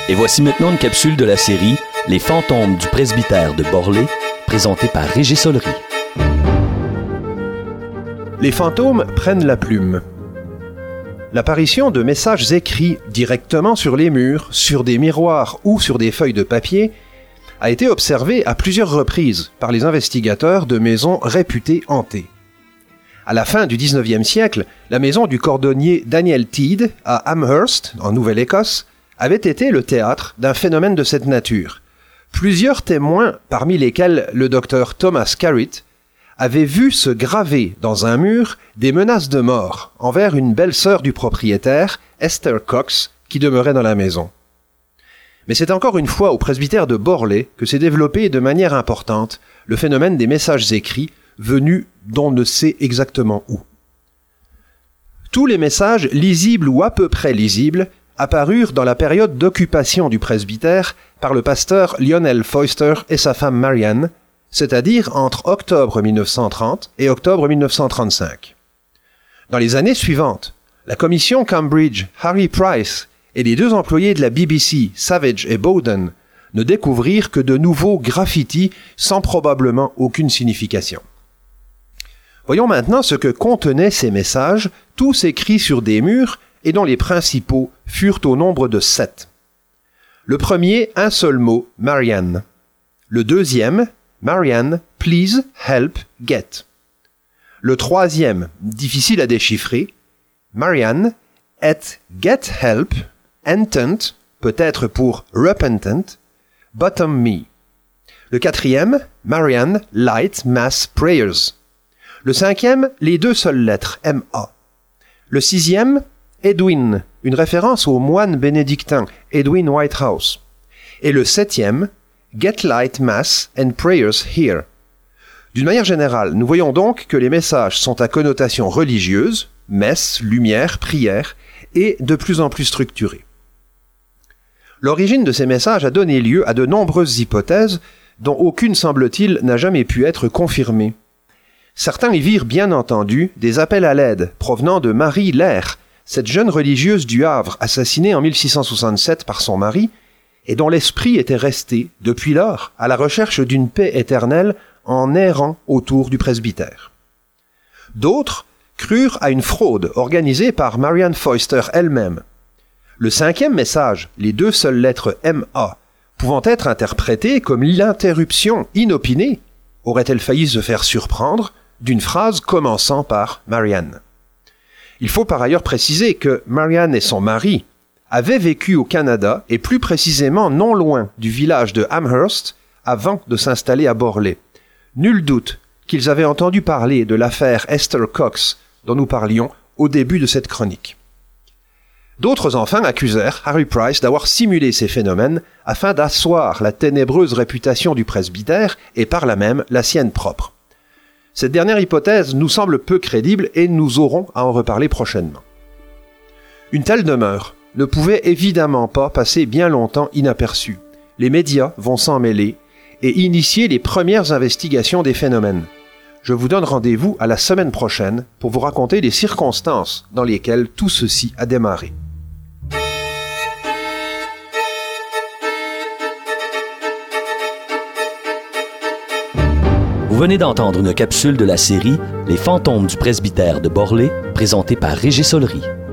Et voici maintenant une capsule de la série Les fantômes du presbytère de Borlée, présentée par Régis Solery. Les fantômes prennent la plume. L'apparition de messages écrits directement sur les murs, sur des miroirs ou sur des feuilles de papier a été observée à plusieurs reprises par les investigateurs de maisons réputées hantées. À la fin du 19e siècle, la maison du cordonnier Daniel Teed à Amherst, en Nouvelle-Écosse, avait été le théâtre d'un phénomène de cette nature. Plusieurs témoins, parmi lesquels le docteur Thomas Carritt, avaient vu se graver dans un mur des menaces de mort envers une belle-sœur du propriétaire, Esther Cox, qui demeurait dans la maison. Mais c'est encore une fois au presbytère de Borlée que s'est développé de manière importante le phénomène des messages écrits venus d'on ne sait exactement où. Tous les messages lisibles ou à peu près lisibles apparurent dans la période d'occupation du presbytère par le pasteur Lionel Foyster et sa femme Marianne, c'est-à-dire entre octobre 1930 et octobre 1935. Dans les années suivantes, la commission Cambridge, Harry Price et les deux employés de la BBC, Savage et Bowden, ne découvrirent que de nouveaux graffitis sans probablement aucune signification. Voyons maintenant ce que contenaient ces messages, tous écrits sur des murs et dont les principaux furent au nombre de 7. Le premier, un seul mot, Marianne. Le deuxième, Marianne, please help get. Le troisième, difficile à déchiffrer, Marianne, et get help, intent, peut-être pour repentant, bottom me. Le quatrième, Marianne, light mass prayers. Le cinquième, les deux seules lettres, M-A. Le sixième, Edwin, une référence au moine bénédictin Edwin Whitehouse. Et le septième, Get light mass and prayers here. D'une manière générale, nous voyons donc que les messages sont à connotation religieuse, messe, lumière, prière, et de plus en plus structurés. L'origine de ces messages a donné lieu à de nombreuses hypothèses dont aucune, semble-t-il, n'a jamais pu être confirmée. Certains y virent bien entendu des appels à l'aide provenant de Marie Lair, cette jeune religieuse du Havre assassinée en 1667 par son mari et dont l'esprit était resté, depuis lors, à la recherche d'une paix éternelle en errant autour du presbytère. D'autres crurent à une fraude organisée par Marianne Foyster elle-même. Le cinquième message, les deux seules lettres M-A, pouvant être interprétées comme l'interruption inopinée, aurait-elle failli se faire surprendre, d'une phrase commençant par Marianne. Il faut par ailleurs préciser que Marianne et son mari avaient vécu au Canada et plus précisément non loin du village de Amherst avant de s'installer à Borlée. Nul doute qu'ils avaient entendu parler de l'affaire Esther Cox dont nous parlions au début de cette chronique. D'autres enfin accusèrent Harry Price d'avoir simulé ces phénomènes afin d'asseoir la ténébreuse réputation du presbytère et par là même la sienne propre. Cette dernière hypothèse nous semble peu crédible et nous aurons à en reparler prochainement. Une telle demeure ne pouvait évidemment pas passer bien longtemps inaperçue. Les médias vont s'en mêler et initier les premières investigations des phénomènes. Je vous donne rendez-vous à la semaine prochaine pour vous raconter les circonstances dans lesquelles tout ceci a démarré. Vous venez d'entendre une capsule de la série Les fantômes du presbytère de Borlée, présentée par Régis Solery.